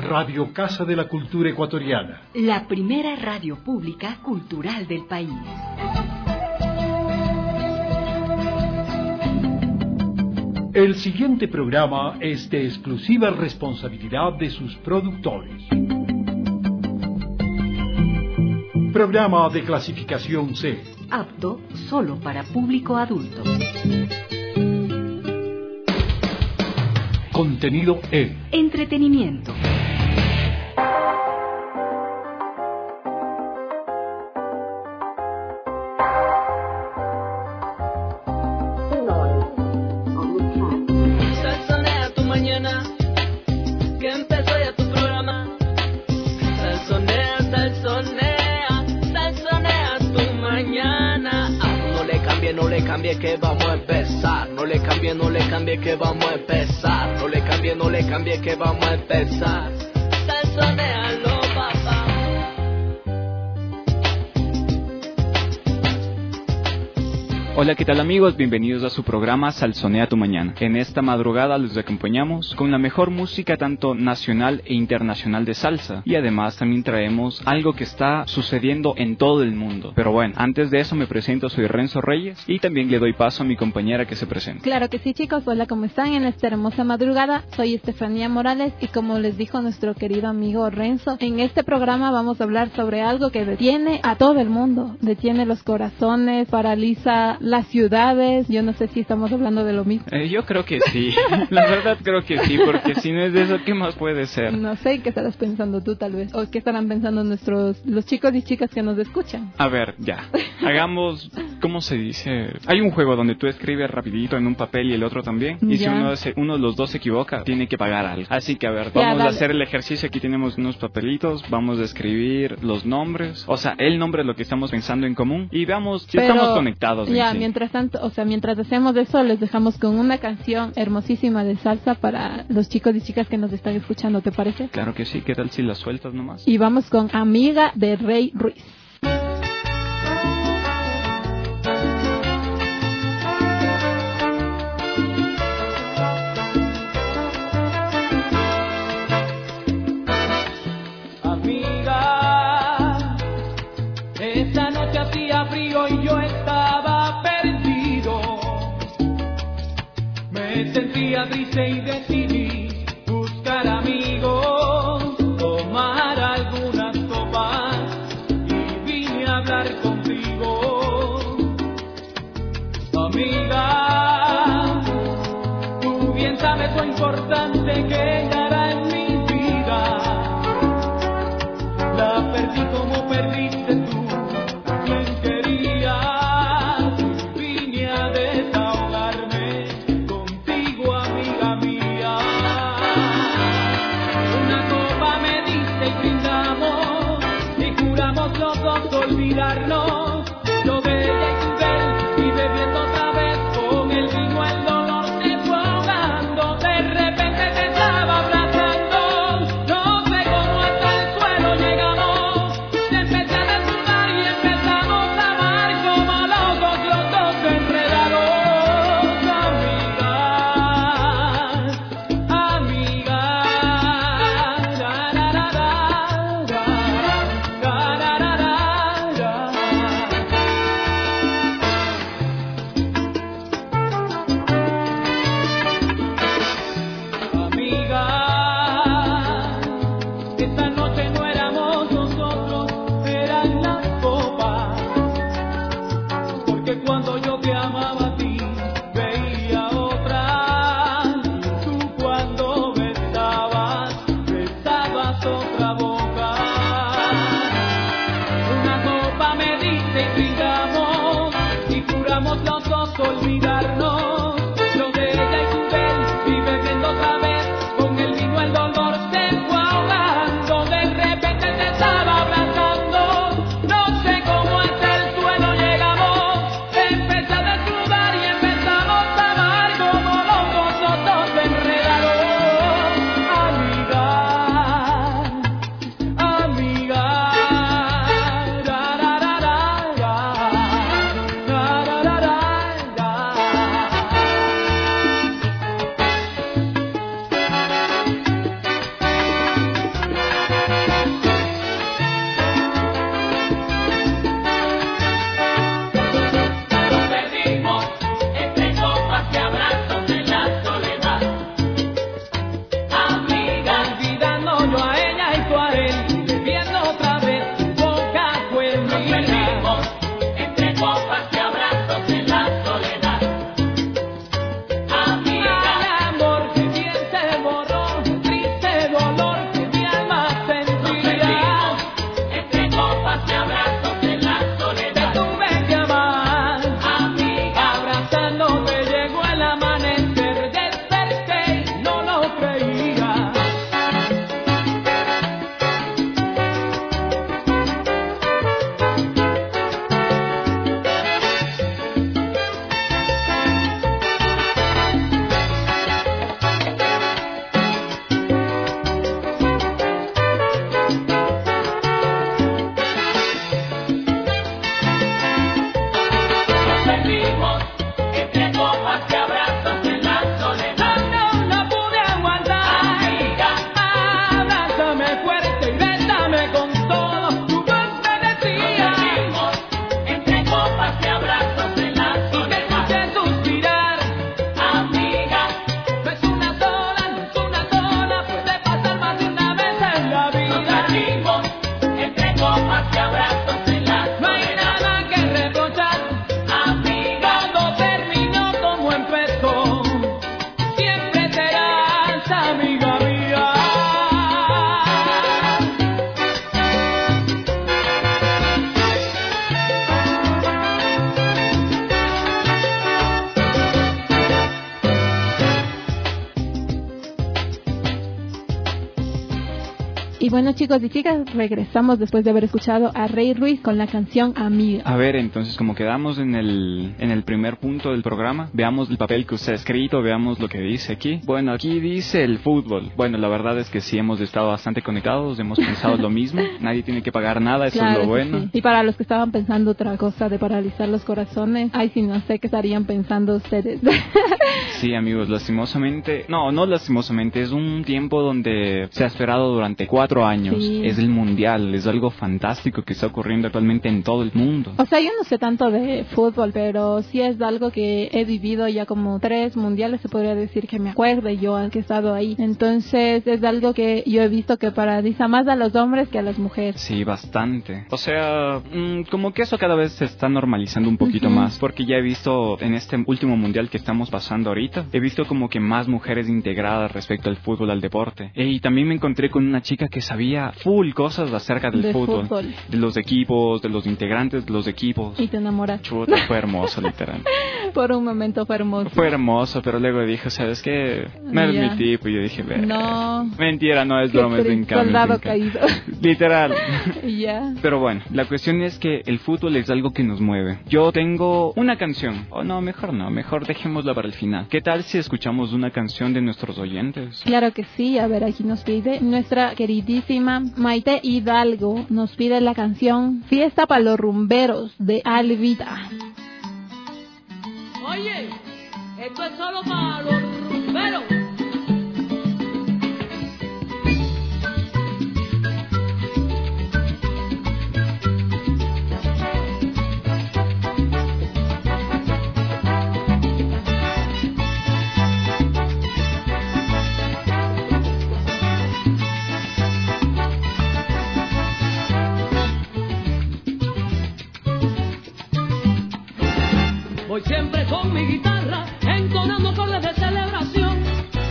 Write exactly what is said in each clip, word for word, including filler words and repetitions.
Radio Casa de la Cultura Ecuatoriana. La primera radio pública cultural del país. El siguiente programa es de exclusiva responsabilidad de sus productores. Programa de clasificación C. Apto solo para público adulto. Contenido E. Entretenimiento. Salsonea tu mañana, que empezó ya tu programa. Salsonea, salsonea, salsonea tu mañana. Ah, no le cambie, no le cambie que vamos a empezar. No le cambie, no le cambie que vamos a empezar. No le cambie, no le cambie que vamos a empezar. Salsonealo, papá. Hola, ¿qué tal amigos? Bienvenidos a su programa Salsonea tu Mañana. En esta madrugada los acompañamos con la mejor música tanto nacional e internacional de salsa. Y además también traemos algo que está sucediendo en todo el mundo. Pero bueno, antes de eso me presento, soy Renzo Reyes y también le doy paso a mi compañera que se presente. Claro que sí, chicos. Hola, ¿cómo están en esta hermosa madrugada? Soy Estefanía Morales y como les dijo nuestro querido amigo Renzo, en este programa vamos a hablar sobre algo que detiene a todo el mundo. Detiene los corazones, paraliza las ciudades. Yo no sé si estamos hablando de lo mismo. Eh, yo creo que sí. La verdad creo que sí, porque si no es de eso, ¿qué más puede ser? No sé, ¿qué estarás pensando tú tal vez? ¿O qué estarán pensando nuestros los chicos y chicas que nos escuchan? A ver, ya. Hagamos, ¿cómo se dice? Hay un juego donde tú escribes rapidito en un papel y el otro también. Y ya. Si uno, se, uno de los dos se equivoca, tiene que pagar algo. Así que a ver, vamos ya, a hacer el ejercicio. Aquí tenemos unos papelitos. Vamos a escribir los nombres. O sea, el nombre es lo que estamos pensando en común. Y veamos si Pero, estamos conectados. Ya, sí. Mientras tanto, o sea, mientras hacemos eso, les dejamos con una canción hermosísima de salsa para los chicos y chicas que nos están escuchando, ¿te parece? Claro que sí, ¿qué tal si la sueltas nomás? Y vamos con Amiga de Rey Ruiz. Amiga, esta noche hacía frío y yo estaba perdido. Me sentía triste y decidí buscar amigos, tomar algunas copas y vine a hablar contigo. Amiga, tú bien sabes lo importante que ella era en mi vida. La perdí como perdiste tú. Olvidarnos, yo de ella y tu él, y bebiendo otra vez con el vino el dolor se fue ahogando. De repente te estaba abrazando, no sé cómo hasta el suelo llegamos. Te empecé a decir Y bueno, chicos y chicas, regresamos después de haber escuchado a Rey Ruiz con la canción Amiga. A ver, entonces, como quedamos en el, en el primer punto del programa, veamos el papel que usted ha escrito, veamos lo que dice aquí. Bueno, aquí dice el fútbol. Bueno, la verdad es que sí hemos estado bastante conectados, hemos pensado lo mismo. Nadie tiene que pagar nada, eso Claro es lo que bueno. sí. Y para los que estaban pensando otra cosa de paralizar los corazones, ay, sí, no sé qué estarían pensando ustedes. Sí, amigos, lastimosamente, no, no lastimosamente, es un tiempo donde se ha esperado durante cuatro años. Sí. Es el mundial, es algo fantástico que está ocurriendo actualmente en todo el mundo. O sea, yo no sé tanto de fútbol, pero sí es algo que he vivido ya como tres mundiales, se podría decir que me acuerde yo que he estado ahí. Entonces es algo que yo he visto que paraliza más a los hombres que a las mujeres. Sí, bastante. O sea, mmm, como que eso cada vez se está normalizando un poquito uh-huh. más, porque ya he visto en este último mundial que estamos pasando ahorita, he visto como que más mujeres integradas respecto al fútbol, al deporte. Y también me encontré con una chica que sabía full cosas acerca del de fútbol, fútbol, de los equipos, de los integrantes de los equipos. Y te enamoraste. Chuta, fue hermoso, literal. Por un momento fue hermoso. Fue hermoso, pero luego dije, ¿sabes qué? No eres yeah. mi tipo. Y yo dije, ve. No. Mentira, no es broma, es en cambio. Soldado caído. Literal. Ya. Yeah. Pero bueno, la cuestión es que el fútbol es algo que nos mueve. Yo tengo una canción. O oh, no, mejor no, mejor dejémosla para el final. ¿Qué tal si escuchamos una canción de nuestros oyentes? Claro que sí. A ver, aquí nos pide nuestra queridísima Maite Hidalgo. Nos pide la canción Fiesta para los rumberos de Alvida. Oye, esto es solo para los rumberos. Voy siempre con mi guitarra, entonando acordes de celebración.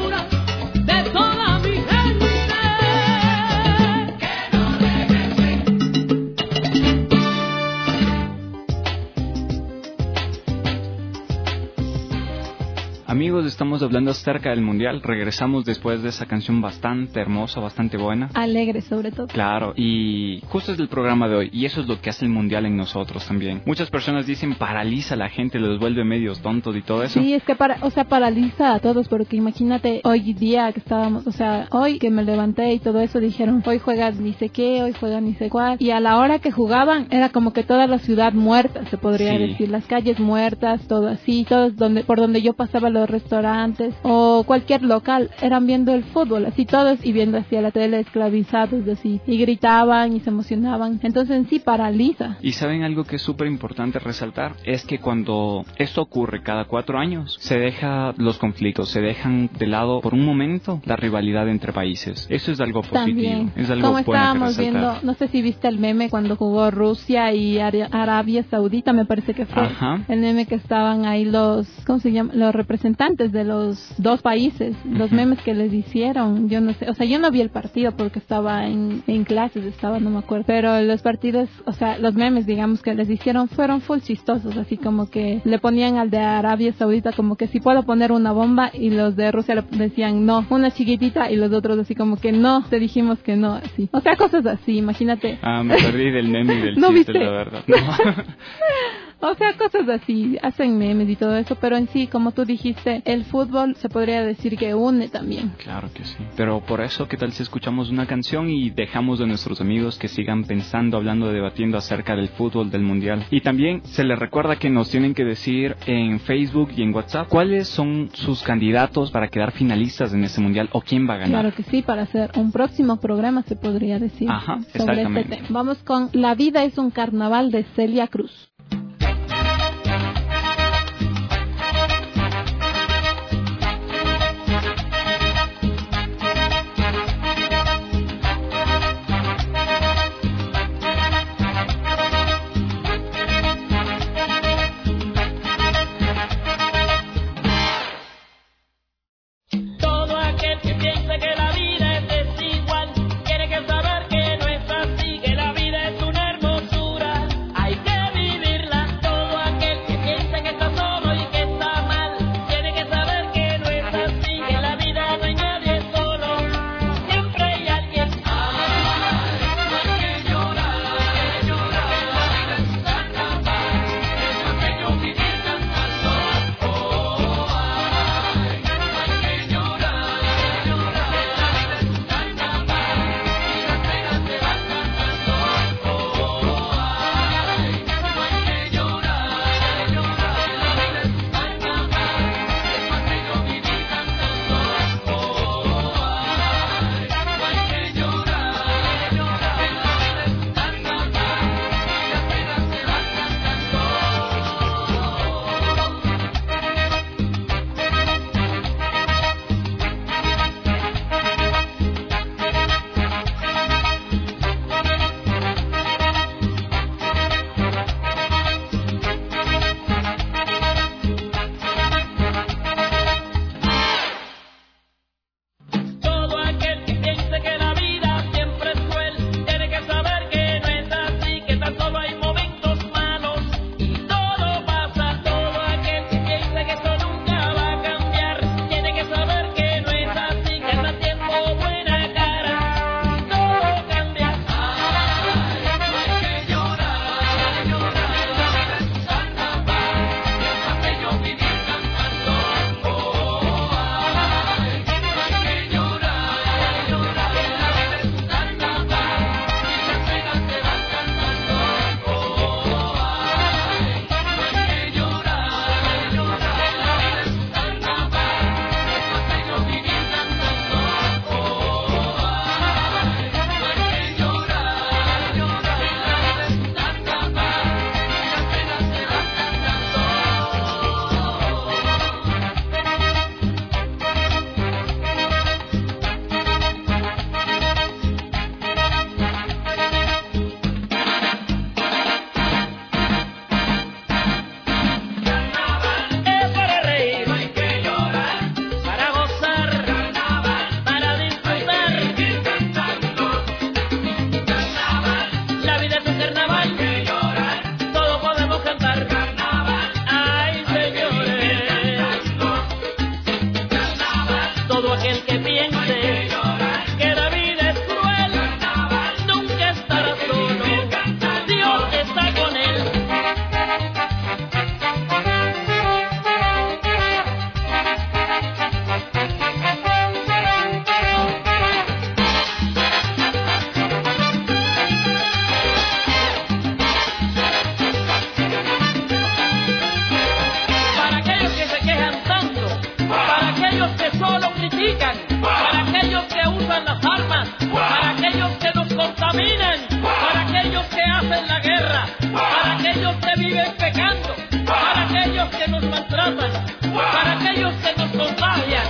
hermosura de toda mi gente. Que no regrese. Amigos, estamos hablando acerca del Mundial. Regresamos después de esa canción bastante hermosa, bastante buena. Alegre sobre todo. Claro, y justo es del programa de hoy, y eso es lo que hace el Mundial en nosotros también. Muchas personas dicen paraliza a la gente, los vuelve medios tontos y todo eso. Sí, es que para, o sea, paraliza a todos, porque imagínate hoy día que estábamos, o sea, hoy que me levanté y todo eso, dijeron, hoy juegan ni sé qué, hoy juegan ni sé cuál, y a la hora que jugaban era como que toda la ciudad muerta, se podría Sí. decir, las calles muertas, todo así, todos donde, por donde yo pasaba, los restaurantes o cualquier local, eran viendo el fútbol, así todos, y viendo hacia la tele, esclavizados así, y gritaban y se emocionaban. Entonces en sí paraliza. Y saben algo que es súper importante resaltar, es que cuando esto ocurre cada cuatro años, se deja los conflictos, se dejan de lado por un momento la rivalidad entre países. Eso es algo positivo, También, es algo como bueno que estábamos resaltar. viendo, no sé si viste el meme cuando jugó Rusia y Ara- Arabia Saudita, me parece que fue. Ajá. El meme que estaban ahí los, ¿cómo se llama? Los representantes de los dos países, los Ujú. memes que les hicieron, yo no sé, o sea, yo no vi el partido porque estaba en, en clases, estaba, no me acuerdo, pero los partidos, o sea, los memes, digamos, que les hicieron fueron full chistosos, así como que le ponían al de Arabia Saudita como que si puedo poner una bomba, y los de Rusia le decían no, una chiquitita, y los otros así como que no, te dijimos que no, así, o sea, cosas así, imagínate. Ah, me perdí del meme y del ¿No chiste, viste? la verdad. No. O sea, cosas así, hacen memes y todo eso, pero en sí, como tú dijiste, el fútbol se podría decir que une también. Claro que sí. Pero por eso, ¿qué tal si escuchamos una canción y dejamos de nuestros amigos que sigan pensando, hablando, debatiendo acerca del fútbol, del Mundial? Y también se les recuerda que nos tienen que decir en Facebook y en WhatsApp cuáles son sus candidatos para quedar finalistas en este Mundial o quién va a ganar. Claro que sí, para hacer un próximo programa se podría decir. Ajá, sobre este exactamente. tema. Vamos con La vida es un carnaval de Celia Cruz. Todo aquel que piense que la vida es desigual tiene que saber que no es así, que la vida es una hermosura. Hay que vivir que piense que la vida es cruel, nunca estará solo, Dios está con él. Para aquellos que se quejan tanto, para aquellos que solo critican, para aquellos que usan las armas, para aquellos que nos contaminan, para aquellos que hacen la guerra, para aquellos que viven pecando, para aquellos que nos maltratan, para aquellos que nos contagian.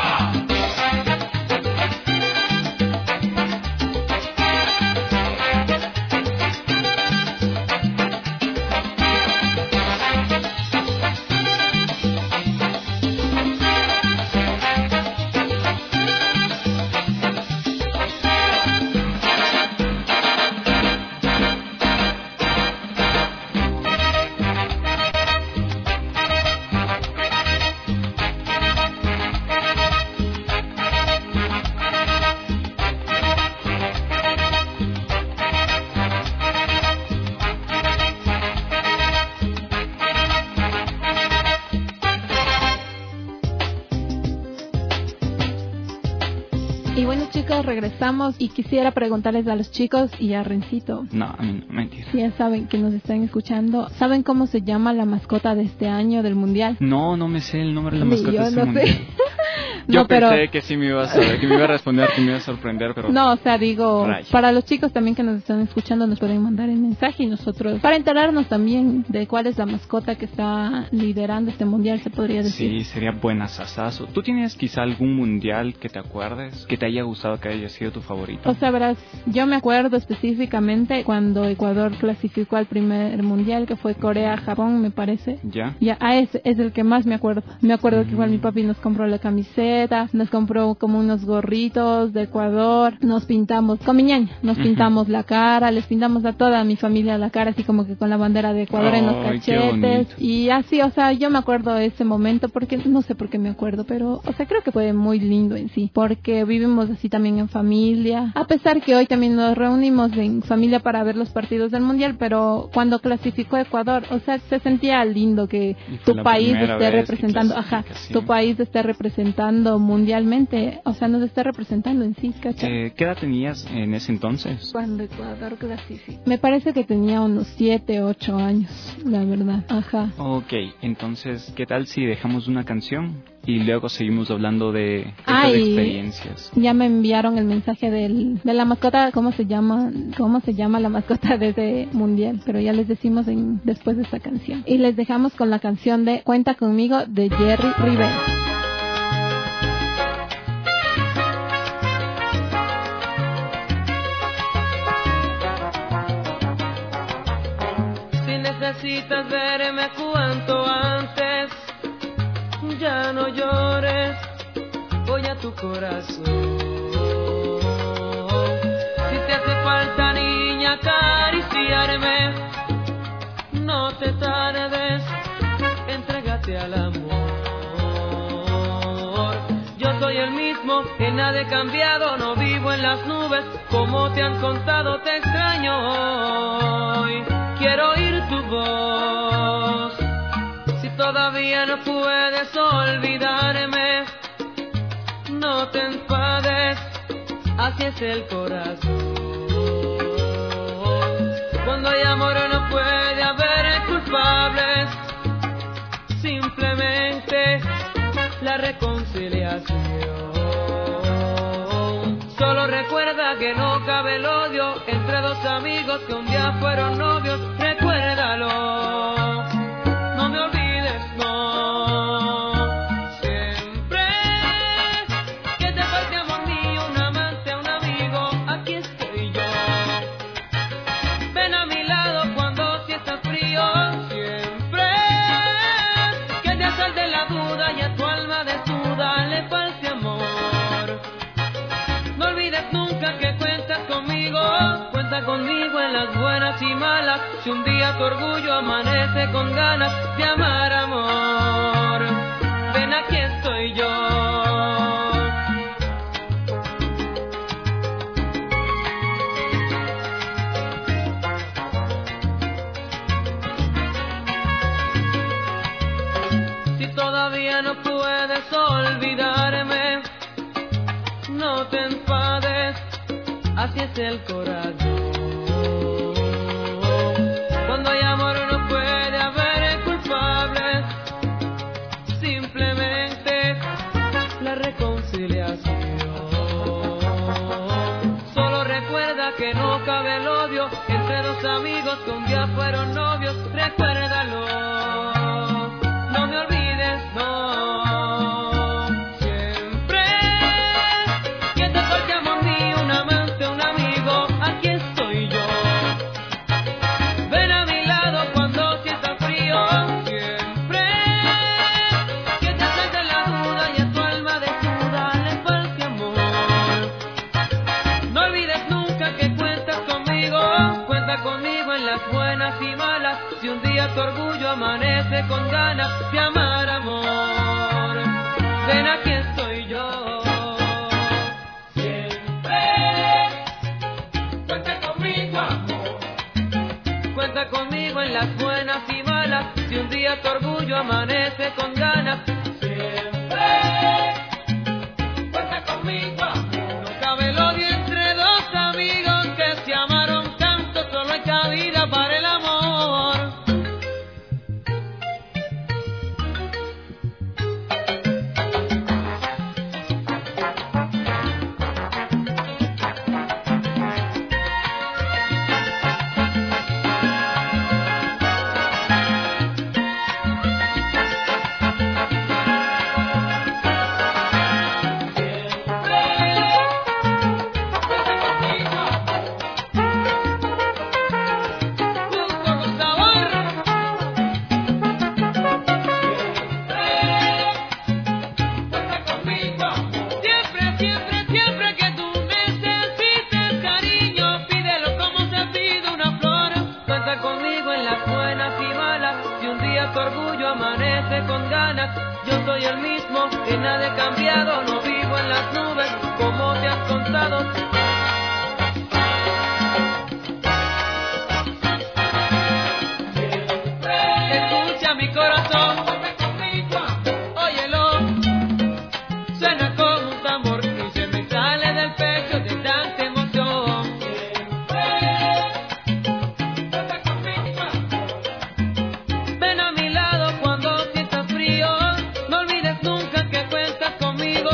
Y bueno, chicos, regresamos y quisiera preguntarles a los chicos y a Rencito. No, a mí no, mentira. Ya saben que nos están escuchando. ¿Saben cómo se llama la mascota de este año del Mundial? No, no me sé el nombre de la Ni mascota yo de este no mundial. sé. Yo No, pensé pero- que sí me iba a saber, que me iba a responder, que me iba a sorprender, pero... No, o sea, digo, Rayos. para los chicos también que nos están escuchando nos pueden mandar el mensaje y nosotros, para enterarnos también de cuál es la mascota que está liderando este mundial, se podría decir. Sí, sería buena sasazo. ¿Tú tienes quizá algún mundial que te acuerdes, que te haya gustado, que haya sido tu favorito? O sea, verás, yo me acuerdo específicamente cuando Ecuador clasificó al primer mundial, que fue Corea-Japón, me parece. ¿Ya? Ya, a ese es el que más me acuerdo. Me acuerdo que igual mi papi nos compró la camiseta, nos compró como unos gorritos de Ecuador, nos pintamos, con mi ñaña, nos Ujú. pintamos la cara, les pintamos a toda mi familia la cara, así como que con la bandera de Ecuador en los Ay, qué cachetes. bonito. Y así, o sea, yo me acuerdo de ese momento, porque no sé por qué me acuerdo, pero, o sea, creo que fue muy lindo en sí, porque vivimos así también en familia, a pesar que hoy también nos reunimos en familia para ver los partidos del mundial, pero cuando clasificó Ecuador, o sea, se sentía lindo que Y fue tu la país primera esté vez que representando, ajá, clasifica, sí. tu país esté representando mundialmente, o sea, nos esté representando en sí, ¿cachai? Eh, ¿Qué edad tenías en ese entonces? Cuando Ecuador clasificó. Me parece que tenía unos siete, ocho años, la verdad. Ajá. Ok, entonces, ¿qué tal si dejamos una canción y luego seguimos hablando de estas Ay. experiencias? Ya me enviaron el mensaje del, de la mascota, ¿cómo se llama? ¿Cómo se llama la mascota de ese mundial? Pero ya les decimos en, después de esta canción. Y les dejamos con la canción de Cuenta Conmigo de Jerry Rivera. Si necesitas verme cuanto antes, ya no llores, voy a tu corazón. Si te hace falta, niña, acariciarme, no te tardes, entrégate al amor. Yo soy el mismo, que nada he cambiado, no vivo en las nubes, como te han contado, te extraño hoy. Quiero oír tu voz, si todavía no puedes olvidarme, no te enfades, así es el corazón. Cuando hay amor no puede haber culpables, simplemente la reconciliación. Solo recuerda que no cabe el odio entre dos amigos que un día fueron novios. Recuérdalo, no me olvides, no. Siempre que te falte amor mío, un amante, un amigo, aquí estoy yo. Ven a mi lado cuando si estás frío. Siempre que te asalte la duda y a tu alma desnuda le falte amor. No olvides nunca que cuentas conmigo, cuenta conmigo en las buenas y malas. Si un día tu orgullo amanece con ganas de amar, amor, ven, aquí estoy yo. No te enfades, así es el corazón. Cuando hay amor no puede haber culpables, simplemente la reconciliación. Solo recuerda que no cabe el odio entre dos amigos que un día fueron novios. Recuérdalo, no me olvides, no. Siempre que te falte amor mío, un amante, un amigo, aquí estoy yo. Ven a mi lado cuando sientas frío. Siempre que te salte la duda y a tu alma desnuda le falte amor. No olvides nunca que cuentas conmigo, cuenta conmigo en las buenas y malas. Si un día tu orgullo amanece con ganas de amar, amor, ven, aquí estoy yo. Siempre cuenta conmigo, amor, cuenta conmigo en las buenas y malas. Si un día tu orgullo amanece con ganas, siempre cuenta conmigo, amor. No cabe el odio entre dos amigos que se amaron tanto, solo hay cabida para el amor. Yo soy el mismo, que nada he cambiado, no vivo en las nubes, como te has contado. Escucha mi corazón, óyelo, suena como un tambor y se me sale del pecho de tanta emoción. Ven a mi lado cuando sientas frío, no olvides nunca que cuentas conmigo.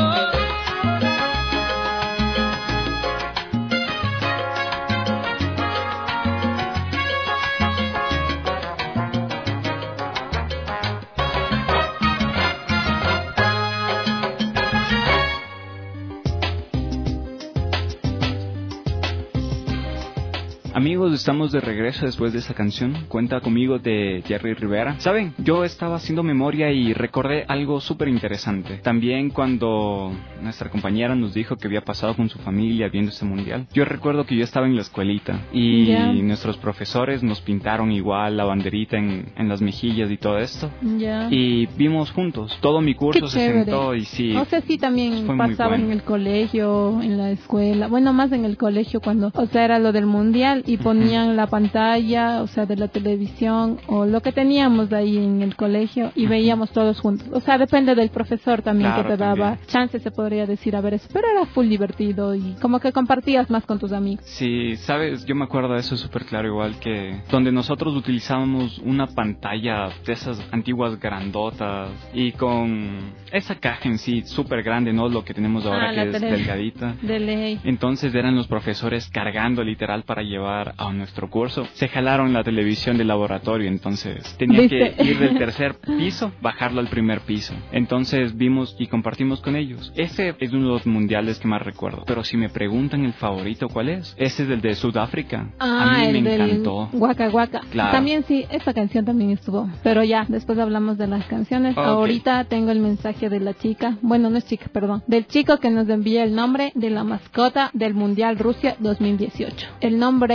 Amigos, estamos de regreso después de esta canción. Cuenta conmigo de Jerry Rivera. Saben, yo estaba haciendo memoria y recordé algo súper interesante. También cuando nuestra compañera nos dijo que había pasado con su familia viendo este mundial. Yo recuerdo que yo estaba en la escuelita y yeah. nuestros profesores nos pintaron igual la banderita en, en las mejillas y todo esto. Yeah. Y vimos juntos. Todo mi curso se sentó y sí. O sea, sí también pasaba bueno. en el colegio, en la escuela. Bueno, más en el colegio cuando, o sea, era lo del mundial. Y ponían uh-huh. la pantalla, o sea, de la televisión o lo que teníamos ahí en el colegio y uh-huh. veíamos todos juntos. O sea, depende del profesor también claro, que te daba también. Chance, se podría decir, a ver eso. Pero era full divertido y como que compartías más con tus amigos. Sí, sabes, yo me acuerdo de eso súper claro, igual que donde nosotros utilizábamos una pantalla de esas antiguas grandotas y con esa caja en sí súper grande, no lo que tenemos ahora ah, que es tele- delgadita. De ley. Entonces eran los profesores cargando literal para llevar a nuestro curso. Se jalaron la televisión del laboratorio, entonces tenía ¿Viste? que ir del tercer piso, bajarlo al primer piso. Entonces vimos y compartimos con ellos. Ese es uno de los mundiales que más recuerdo. Pero si me preguntan el favorito, ¿cuál es? Ese es el de Sudáfrica. Ah, a mí el me del encantó. Waka Waka. Claro. También sí, esta canción también estuvo. Pero ya, después hablamos de las canciones. Okay. Ahorita tengo el mensaje de la chica, bueno, no es chica, perdón, del chico que nos envía el nombre de la mascota del Mundial Rusia dos mil dieciocho. El nombre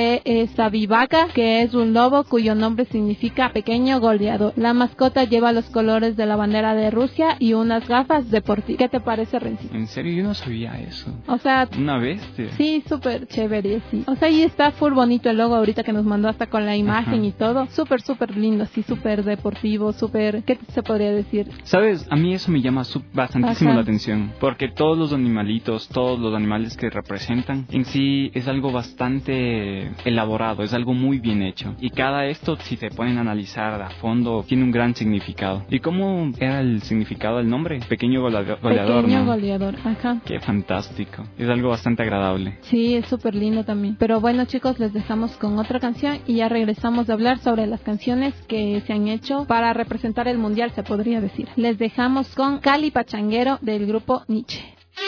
de esta vivaca, que es un lobo cuyo nombre significa pequeño goleador. La mascota lleva los colores de la bandera de Rusia y unas gafas deportivas. ¿Qué te parece, Rencito? En serio, yo no sabía eso. O sea, una bestia. Sí, súper chévere, sí. O sea, y está full bonito el logo ahorita que nos mandó, hasta con la imagen. Ajá. Y todo. Súper, súper lindo, sí, súper deportivo, súper... ¿Qué se podría decir? ¿Sabes? A mí eso me llama bastantísimo Ajá. la atención, porque todos los animalitos, todos los animales que representan, en sí es algo bastante elaborado, es algo muy bien hecho. Y cada esto, si te ponen a analizar a fondo, tiene un gran significado. ¿Y cómo era el significado del nombre? Pequeño goleador, Pequeño ¿no? goleador, ajá. Qué fantástico. Es algo bastante agradable. Sí, es súper lindo también. Pero bueno, chicos, les dejamos con otra canción y ya regresamos a hablar sobre las canciones que se han hecho para representar el mundial, se podría decir. Les dejamos con Cali Pachanguero del grupo Nietzsche.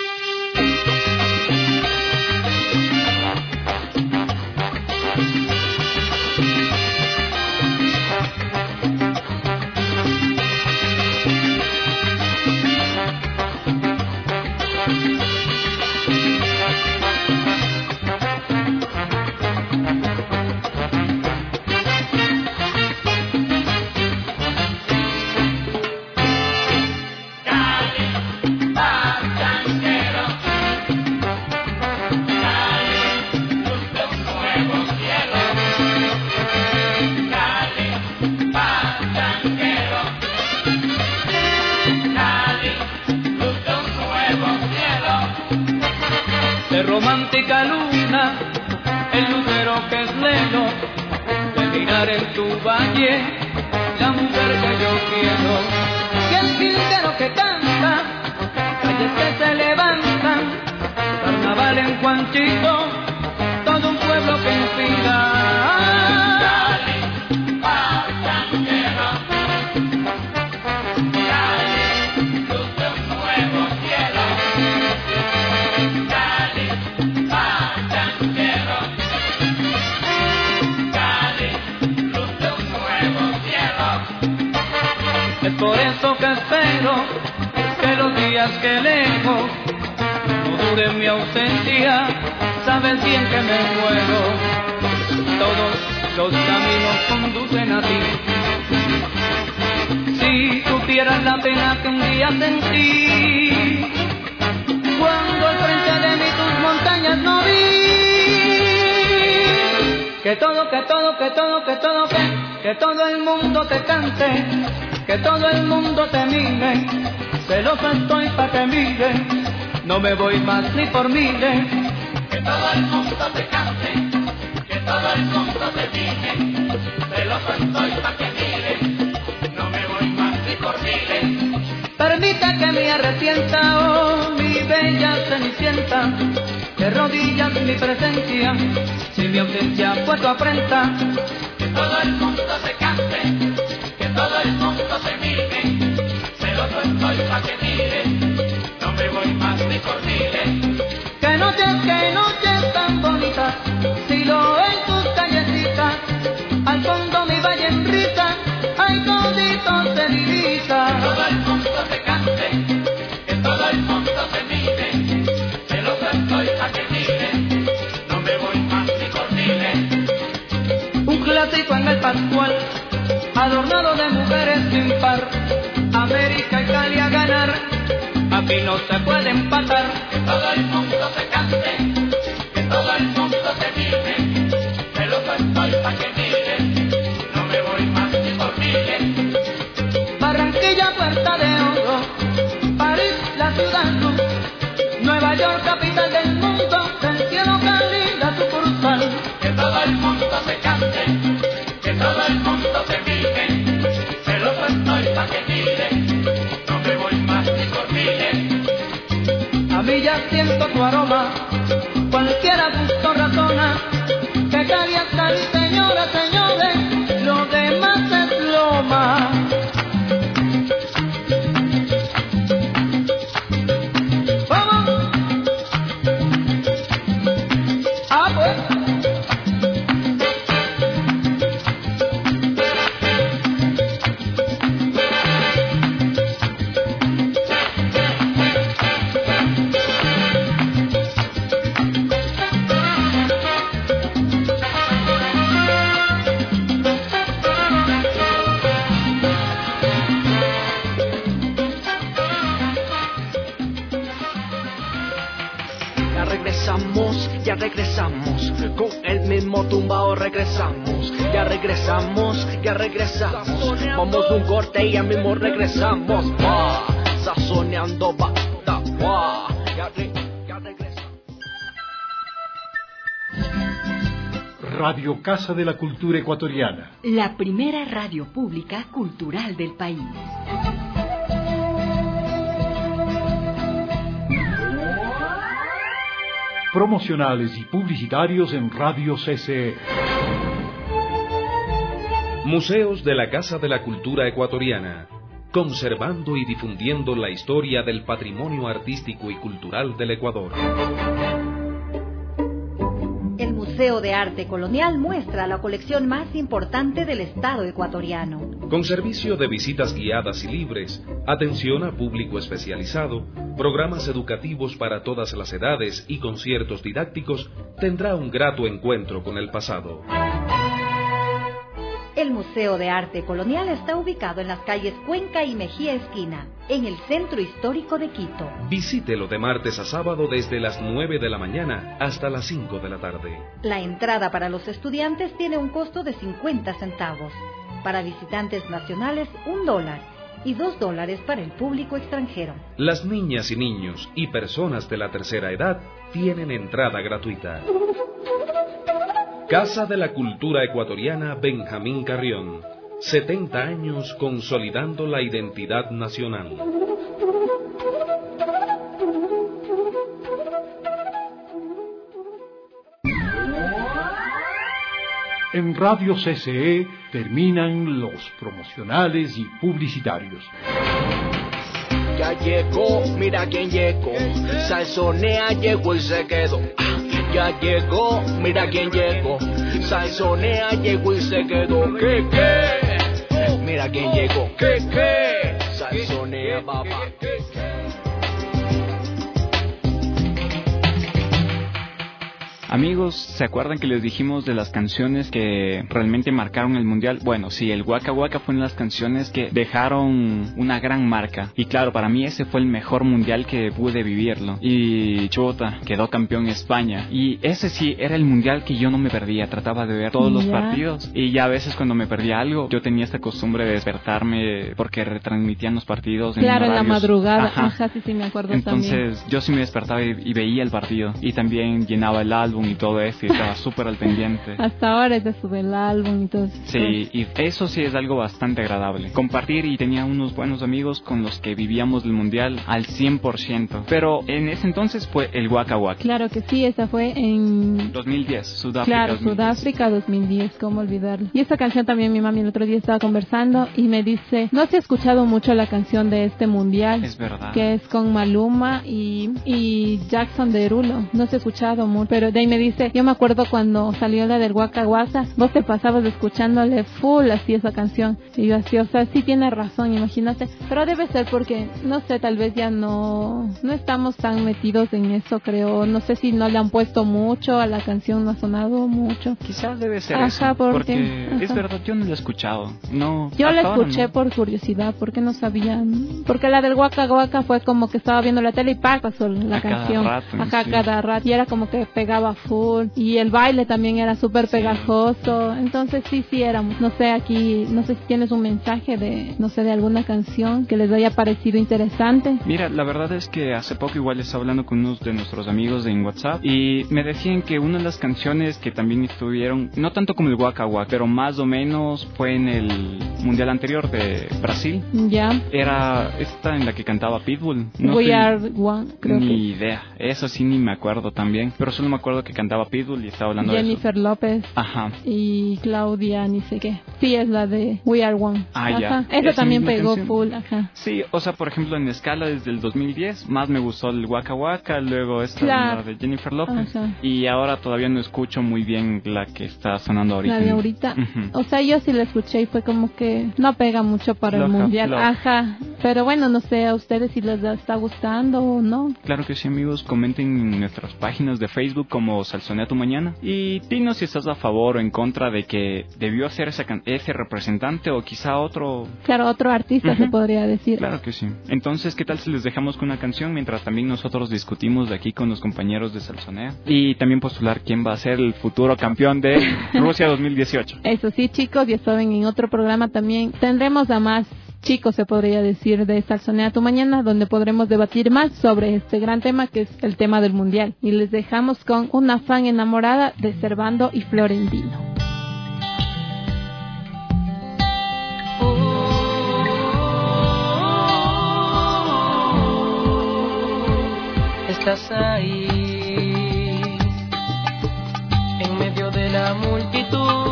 Romántica luna, el lucero que es lelo, de mirar en tu valle, la mujer que yo quiero. Y el jilguero que canta, calles que se levantan, carnaval en Juanchito, todo un pueblo que inspira. Por eso que espero que los días que lejos no dure mi ausencia, sabes bien que me muero. Todos los caminos conducen a ti. Si supieras la pena que un día sentí, cuando al frente de mí tus montañas no vi, que todo, que todo, que todo, que todo, que, que todo el mundo te cante, que todo el mundo te mire, celoso estoy pa' que mire, no me voy más ni por miles. Que todo el mundo te cante, que todo el mundo te mire, celoso estoy pa' que mire, no me voy más ni por miles. Permita que me arrepienta, oh mi bella cenicienta, de rodillas mi presencia, si mi ausencia fue tu afrenta. Que todo el mundo te cante, todo el mundo se mire, celoso estoy pa' que mire, no me voy más ni por miles. Que noche, que noche tan bonita, si lo en tus callecitas, al fondo mi valle en risa, ay todito se divisa. Que todo el mundo se cante, que todo el mundo se mire, celoso estoy pa' que mire, no me voy más ni por miles. Un clásico en el Pascual, adornado de mujeres sin par, América y Cali a ganar, aquí no se puede empatar. Que todo el mundo se cante, que todo el mundo se mire, celoso estoy pa' que mire, no me voy más ni por miles. Barranquilla, Puerta de Oro, París, la ciudad luz, Nueva York, capital del mundo, del cielo Cali, la sucursal. Que todo el mundo se cante, que todo el mundo se mire, celoso estoy pa' que mire, no me voy más ni por miles. A mí ya siento tu aroma, cualquiera gusto razona, que Cali es Cali, señoras, señores, lo demás es loma. ¡Vamos! ¡Ah, pues! Ya regresamos, ya regresamos, con el mismo tumbao regresamos. Ya regresamos, ya regresamos, vamos un corte y ya mismo regresamos. Va, sazoneando bata, va, ya, re, ya regresamos. Radio Casa de la Cultura Ecuatoriana. La primera radio pública cultural del país. Promocionales y publicitarios en Radio C C E. Museos de la Casa de la Cultura Ecuatoriana, conservando y difundiendo la historia del patrimonio artístico y cultural del Ecuador. El Museo de Arte Colonial muestra la colección más importante del Estado ecuatoriano. Con servicio de visitas guiadas y libres, atención a público especializado, programas educativos para todas las edades y conciertos didácticos, tendrá un grato encuentro con el pasado. El Museo de Arte Colonial está ubicado en las calles Cuenca y Mejía Esquina, en el centro histórico de Quito. Visítelo de martes a sábado desde las nueve de la mañana hasta las cinco de la tarde. La entrada para los estudiantes tiene un costo de cincuenta centavos. Para visitantes nacionales, un dólar. Y dos dólares para el público extranjero. Las niñas y niños y personas de la tercera edad tienen entrada gratuita. Casa de la Cultura Ecuatoriana Benjamín Carrión. setenta años consolidando la identidad nacional. En Radio C C E terminan los promocionales y publicitarios. Ya llegó, mira quién llegó. Salsonea llegó y se quedó. Ya llegó, mira quién llegó. Salsonea llegó y se quedó. ¿Qué, qué? Mira quién llegó. ¿Qué, qué? Salsonea, papá. Amigos, ¿se acuerdan que les dijimos de las canciones que realmente marcaron el mundial? Bueno, sí, el Waka Waka fue una de las canciones que dejaron una gran marca. Y claro, para mí ese fue el mejor mundial que pude vivirlo. Y chuta, quedó campeón España. Y ese sí era el mundial que yo no me perdía. Trataba de ver todos los yeah. partidos. Y ya a veces cuando me perdía algo, yo tenía esta costumbre de despertarme porque retransmitían los partidos. Claro, en la madrugada. Ajá. Ajá, sí, sí, me acuerdo. Entonces, también. yo sí me despertaba y, y veía el partido. Y también llenaba el álbum y todo eso, y estaba súper al pendiente. Hasta ahora es de subir el álbum y todo eso. Sí, y eso sí es algo bastante agradable. Compartir, y tenía unos buenos amigos con los que vivíamos el mundial al cien por ciento. Pero en ese entonces fue el Waka Waka. Claro que sí, esa fue en... dos mil diez, Sudáfrica. Claro, dos mil diez. Sudáfrica dos mil diez, cómo olvidarlo. Y esta canción también mi mami el otro día estaba conversando y me dice, no se ha escuchado mucho la canción de este mundial. Es verdad. Que es con Maluma y, y Jackson Derulo. No se ha escuchado mucho, pero de ahí me dice, yo me acuerdo cuando salió la del Waka Waka, vos te pasabas escuchándole full así esa canción. Y yo así, o sea, sí tiene razón, imagínate. Pero debe ser porque, no sé, tal vez ya no, no estamos tan metidos en eso, creo. No sé si no le han puesto mucho a la canción, no ha sonado mucho. Quizás debe ser ajá, eso, porque, porque ajá. es verdad, yo no la he escuchado. No, yo la escuché no. por curiosidad, porque no sabían. Porque la del Waka Waka fue como que estaba viendo la tele y ¡pac! Pasó la a canción. Cada rato, Ajá, sí. cada rato. Y era como que pegaba full. Y el baile también era súper sí. pegajoso. Entonces sí, sí éramos. No sé, aquí, no sé si tienes un mensaje de, no sé, de alguna canción que les haya parecido interesante. Mira, la verdad es que hace poco igual estaba hablando con unos de nuestros amigos en WhatsApp y me decían que una de las canciones que también estuvieron, no tanto como el Waka Waka, pero más o menos fue en el mundial anterior de Brasil. Ya. Era esta en la que cantaba Pitbull. No We estoy... Are One, creo ni que. Ni idea. Eso sí ni me acuerdo también. Pero solo me acuerdo que cantaba Pitbull y estaba hablando Jennifer de eso. López. Ajá. Y Claudia, ni sé qué. Sí, es la de We Are One. Ah, ajá. ya. Esa Esa también misma pegó canción. full, ajá. Sí, o sea, por ejemplo, en escala desde el dos mil diez, más me gustó el Waka Waka, luego esta Claro. la de Jennifer López. Ajá. Y ahora todavía no escucho muy bien la que está sonando ahorita. La de ahorita. Uh-huh. O sea, yo sí la escuché y fue como que no pega mucho para Floja, el mundial. floja. Ajá. Pero bueno, no sé a ustedes si les está gustando o no. Claro que sí, amigos. Comenten en nuestras páginas de Facebook como nuestro Salsonea tu Mañana. Y dinos si estás a favor o en contra de que debió ser ese, ese representante o quizá otro... Claro, otro artista, uh-huh, se podría decir. Claro que sí. Entonces, ¿qué tal si les dejamos con una canción mientras también nosotros discutimos de aquí con los compañeros de Salsonea? Y también postular quién va a ser el futuro campeón de Rusia dos mil dieciocho. Eso sí, chicos, ya saben, en otro programa también tendremos a más chicos, se podría decir, de Salsonea tu Mañana, donde podremos debatir más sobre este gran tema que es el tema del Mundial. Y les dejamos con Una fan enamorada de Servando y Florentino. Estás ahí, en medio de la multitud,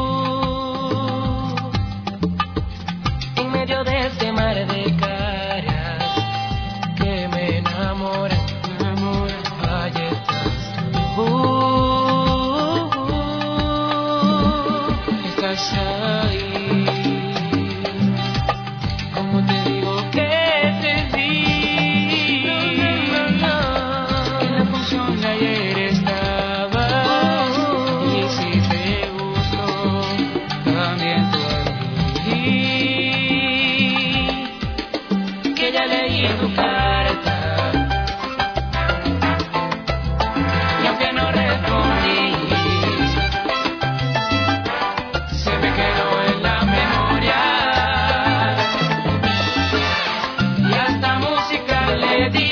en medio de este mar de caras que me enamoran, enamoran. Ahí estás tú, uh, uh, estás ahí, como te digo que te vi, no, no, no, en la función de ayer estaba, y si te gustó también tú a mí, que ya leí tu carta, y aunque no respondí, se me quedó en la memoria, y hasta música le di.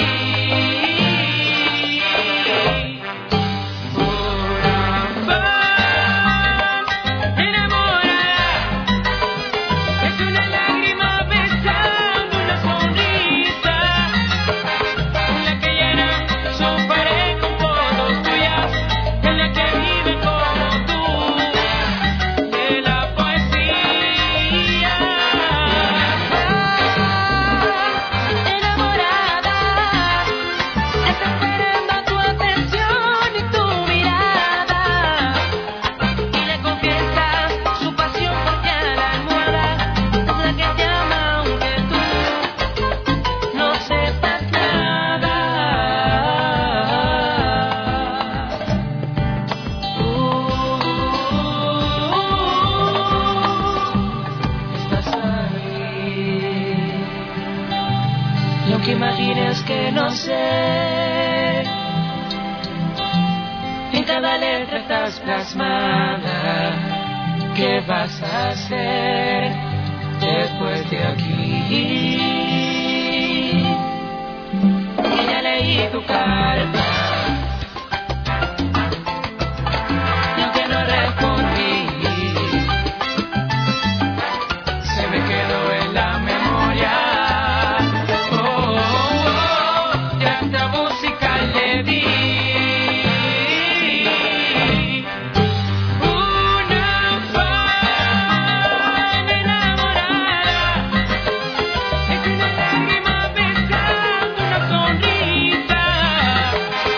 Una fan enamorada es una lágrima besando una sonrisa, en la que llena su pared con fotos tuyas, en la que vive como tú de la poesía. Enamorada, está esperando tu atención y tu mirada, y le confiesas su pasión porque a la almohada es la que te ama aunque tú no sepas nada. Uh, estás ahí, y aunque imagines que no sé, en cada letra estás plasmada. ¿Qué vas a hacer después de aquí? Que ya leí tu carta, y aunque no respondí, se me quedó en la memoria. Oh, oh, oh, y hasta música le di. Una fan enamorada es una lágrima besando una sonrisa,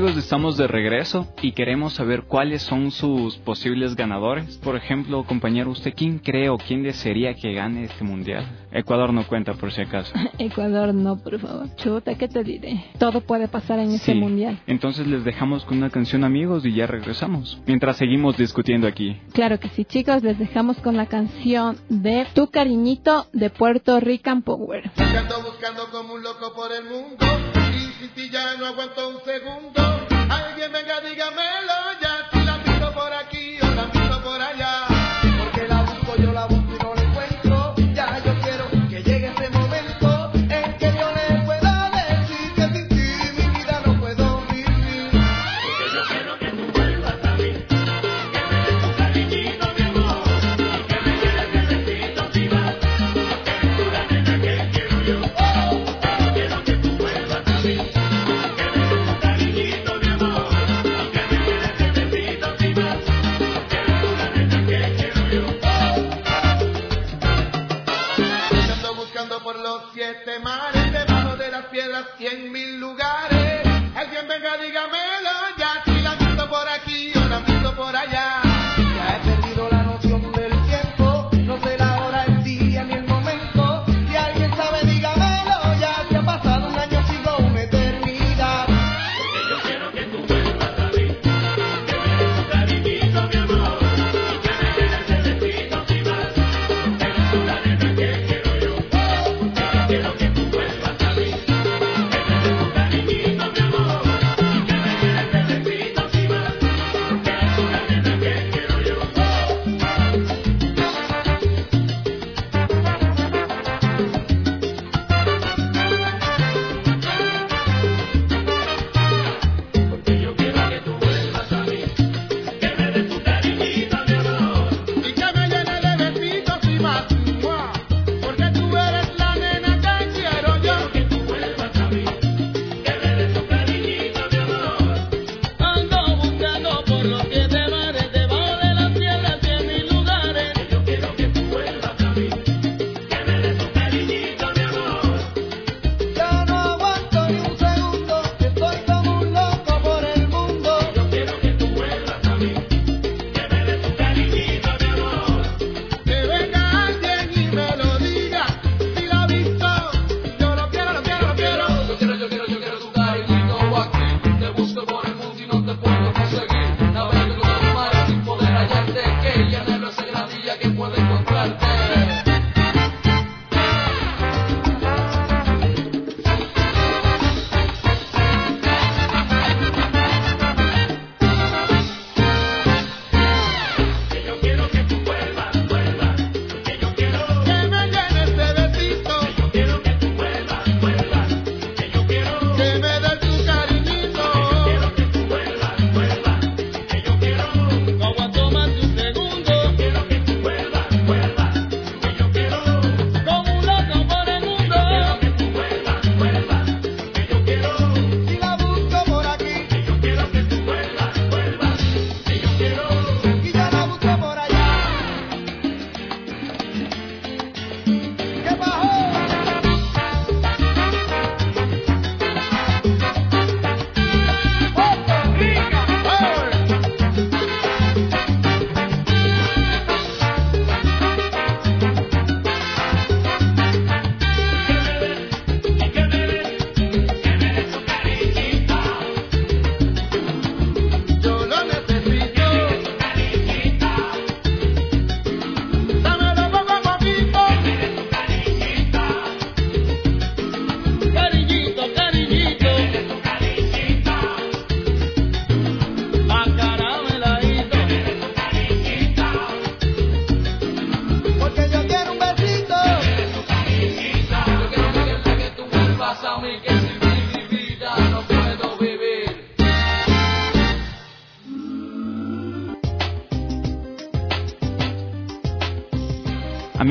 amigos, estamos de regreso y queremos saber cuáles son sus posibles ganadores. Por ejemplo, compañero, ¿usted quién cree o quién desearía que gane este mundial? Ecuador no cuenta, por si acaso. Ecuador no, por favor. Chuta, ¿qué te diré? Todo puede pasar en Sí. este mundial. Entonces les dejamos con una canción, amigos, y ya regresamos. Mientras seguimos discutiendo aquí. Claro que sí, chicos, les dejamos con la canción de Tu Cariñito de Puerto Rican Power. Ando buscando como un loco por el mundo y sin ti ya no aguanto un segundo. Alguien venga, dígamelo ya, si la han visto por aquí o la han visto por allá. Porque la busco, yo la busco y no la encuentro. Ya yo quiero que llegue ese momento en que yo le pueda decir que sin ti mi vida no puedo vivir. Porque yo quiero que tú vuelvas a mí, que me des tu cariñito, mi amor, y que me quieras de besito si vas. Porque tú la nena que quiero yo. Quiero que tú vuelvas a mí, que me des tu cariñito, mi amor, y que me quieras de besito si vas. Porque tú la nena que quiero yo. Yo ando buscando por los siete mares, debajo de las piedras y en mil lugares. Alguien venga, dígamelo ya, si la han visto por aquí o la han visto por allá. Ya he perdido la noción del tiempo, no sé la hora, el día ni el momento. Si alguien sabe, dígamelo ya, si ha pasado un año, sigo una eternidad. Porque yo quiero que tú vuelvas a mí, que me des tu cariñito, mi amor, y que me quieras de besito si vas. Eres tú la nena que quiero yo. Quiero que tú vuelvas a mí, que me des tu cariñito, mi amor, y que me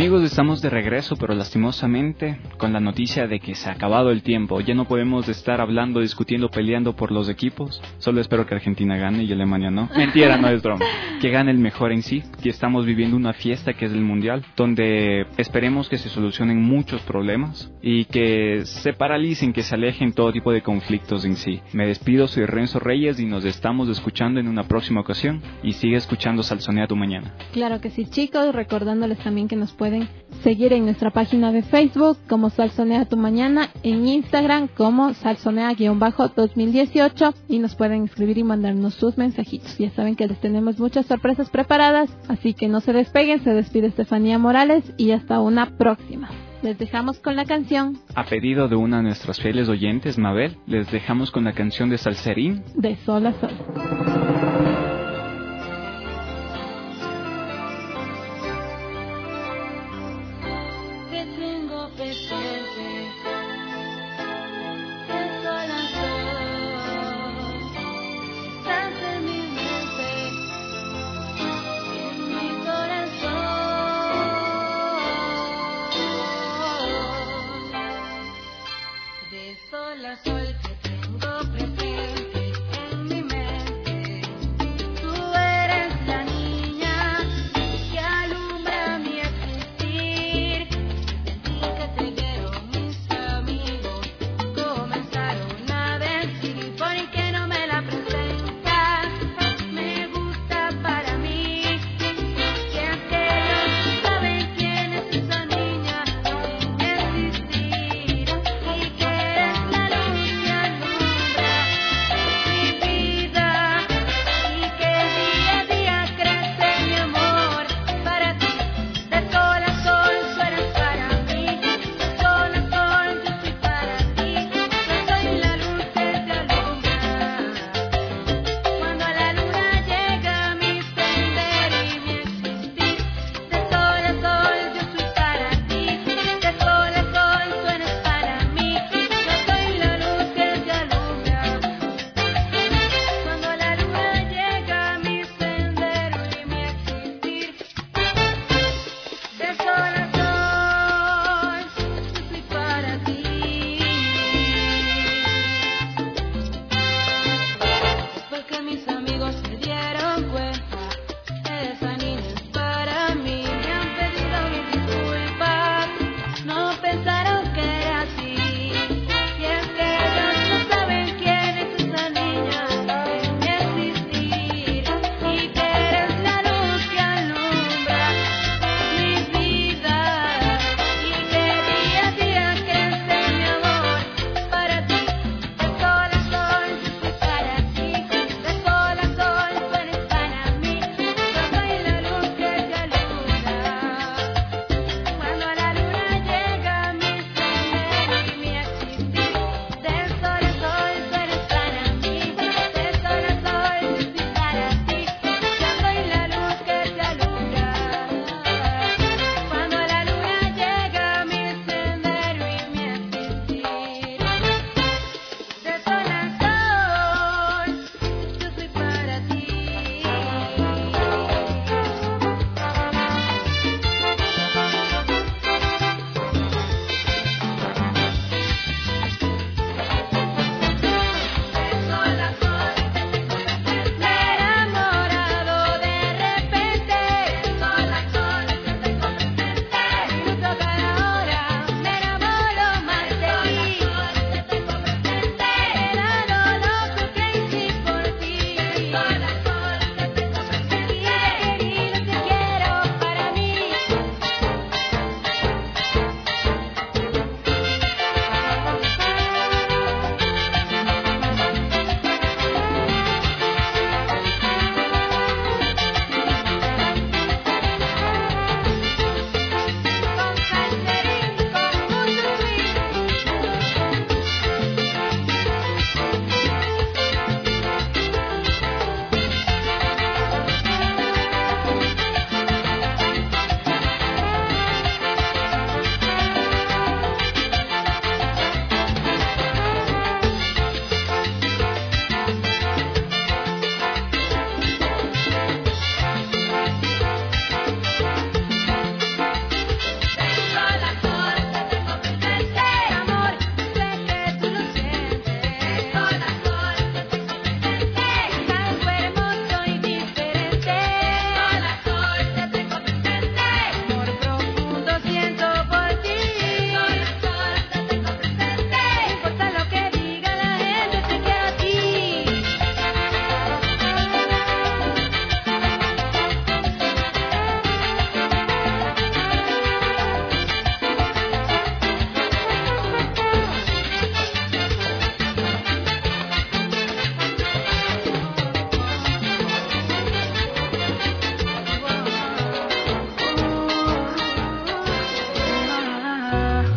amigos? Estamos de regreso, pero lastimosamente con la noticia de que se ha acabado el tiempo. Ya no podemos estar hablando, discutiendo, peleando por los equipos. Solo espero que Argentina gane y Alemania no. Mentira, no es broma. Que gane el mejor en sí. Que estamos viviendo una fiesta que es el Mundial, donde esperemos que se solucionen muchos problemas y que se paralicen, que se alejen todo tipo de conflictos en sí. Me despido, soy Renzo Reyes y nos estamos escuchando en una próxima ocasión. Y sigue escuchando Salsonea tu Mañana. Claro que sí, chicos, recordándoles también que nos pueden seguir en nuestra página de Facebook como Salsonea tu Mañana, en Instagram como Salsonea-dos mil dieciocho y nos pueden escribir y mandarnos sus mensajitos. Ya saben que les tenemos muchas sorpresas preparadas, así que no se despeguen. Se despide Estefanía Morales y hasta una próxima. Les dejamos con la canción. A pedido de una de nuestras fieles oyentes, Mabel, les dejamos con la canción de Salserín, De Sol a Sol. Sol a sol te tengo presente en mi mente. Tú eres la niña que alumbra mi existir. Desde que te vieron mis amigos.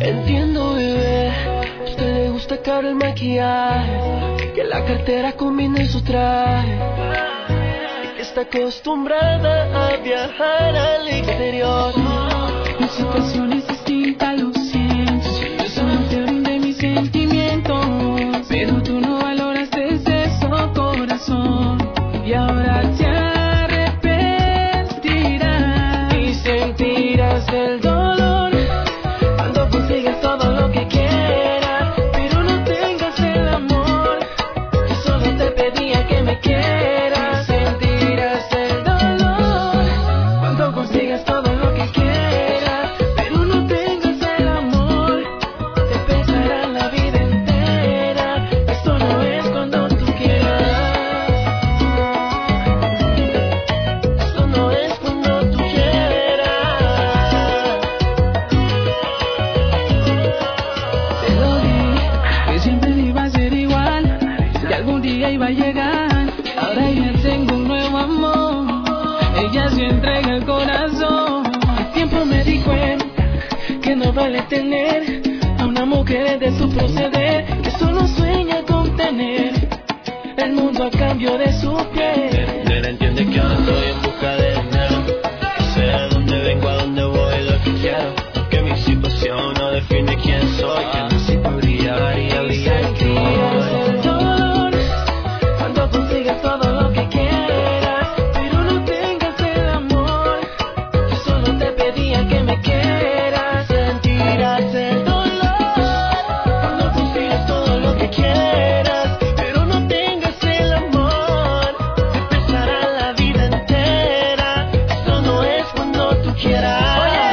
Entiendo, bebé, a usted le gusta caro el maquillaje, que la cartera combine su traje, y que está acostumbrada a viajar al exterior. Mi situación es distinta, lo siento. Yo solo te brindé mis sentimientos, pero tú no valoraste eso, corazón. Y ahora te arrepentirás y sentirás el dolor cuando consigas todo lo que quieras, pero no tengas el amor. Yo solo te pedía que me quieras. Sentirás el dolor cuando consigas todo lo que quieras, pero no tengas el amor. Te pesará la vida entera. Esto no es cuando tú quieras. Esto no es cuando tú quieras. Te lo di, que siempre iba a ser igual, que algún día iba a llegar. Ahora ya tengo un nuevo amor, ella se entrega el corazón. Al tiempo me di cuenta que no vale tener a una mujer de su proceder, que solo sueña con tener el mundo a cambio de su piel. Nena, entiende que ahora estoy en busca de dinero, que sé a dónde vengo, a dónde voy, lo que quiero, que mi situación no define quién soy, que necesito brillar y brillar. Sentirás el dolor cuando consigas todo lo que quieras, pero no tengas el amor. Yo solo te pedía que me quieras. Sentirás el dolor cuando consigas todo lo que quieras, pero no tengas el amor. Te pesará la vida entera. Esto no es cuando tú quieras.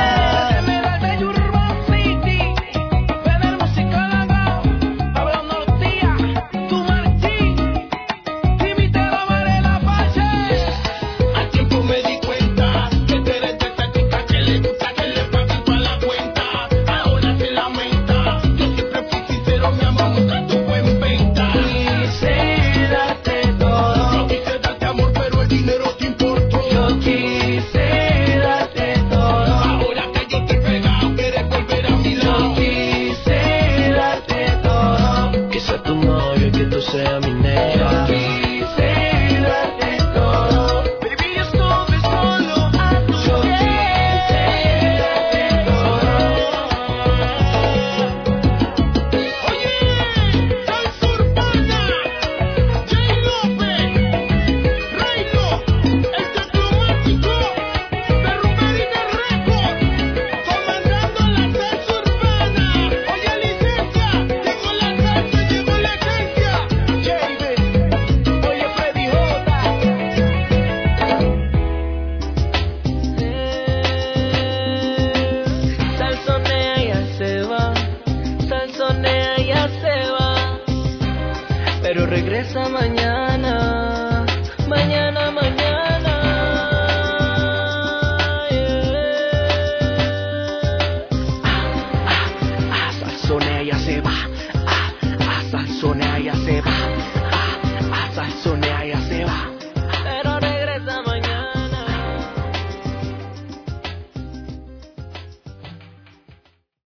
Al tiempo me di cuenta que tú eres de esa chica que le gusta que le paguen toda la cuenta. Ahora se lamenta. Yo siempre fui sincero, mi amor, nunca tuve en venta. Quise darte todo. Yo quise darte amor, pero el dinero te importó. Yo quise darte todo. Ahora que yo estoy pegado, quieres volver a mi lado. Yo quise darte todo. Que sea tu novio y que tú seas mi negra. Quise darte todo. Baby, yo estuve solo a tu Yo pies. Quise darte todo. Oye, salsa urbana, Jay López, Reino, el diplomático de Rumerina Record, comandando la salsa urbana. Oye, licencia, llegó la salsa, llegó la esencia. Jay, oye, Freddy J. Salsonea ya se va, salsonea ya se va, pero regresa mañana, mañana, mañana. Yeah. Ah, ah, ah, salsonea ya se va,